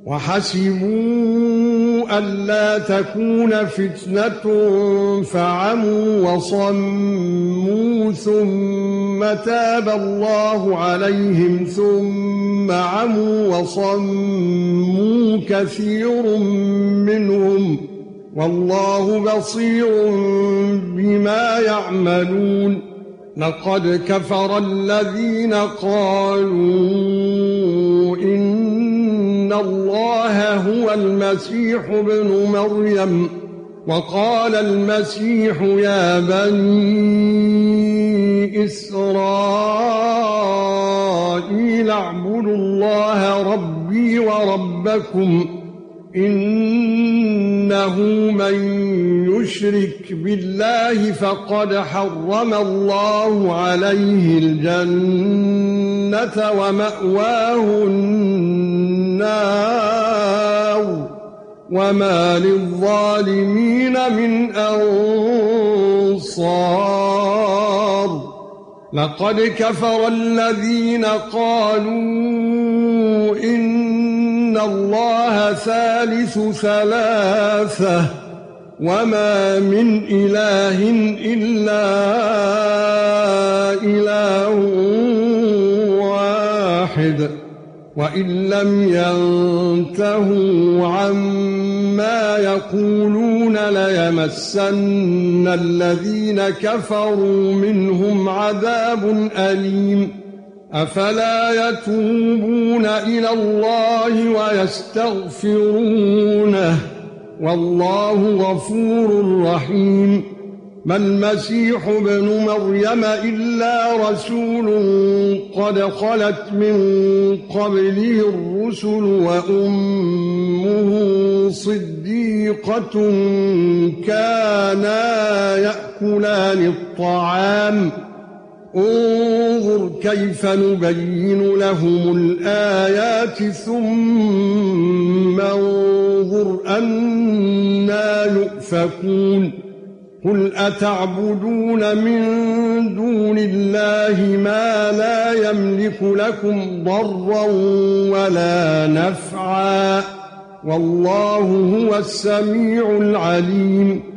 وحسبوا ألا تكون فتنة فعموا وصموا ثم تاب الله عليهم ثم عموا وصموا كثير منهم والله بصير بما يعملون لقد كفر الذين قالوا إن الله هو المسيح ابن مريم وقال المسيح يا بني إسرائيل اعبدوا الله ربي وربكم إنه من يشرك بالله فقد حرم الله عليه الجنة ومأواه النار وما للظالمين من أنصار لقد كفر الذين قالوا إن الله ثالث ثلاثة وما من إله إلا إله واحد وإن لم ينتهوا عما يقولون ليمسن الذين كفروا منهم عذاب أليم أفلا يتوبون إلى الله ويستغفرونه والله غفور رحيم ما المسيح ابن مريم إلا رسول قد خلت من قبله الرسل وأمه صديقة كانا يأكلان الطعام انظر كيف نبين لهم الآيات ثم انظر أنى يؤفكون قل أتعبدون من دون الله ما لا يملك لكم ضرا ولا نفعا والله هو السميع العليم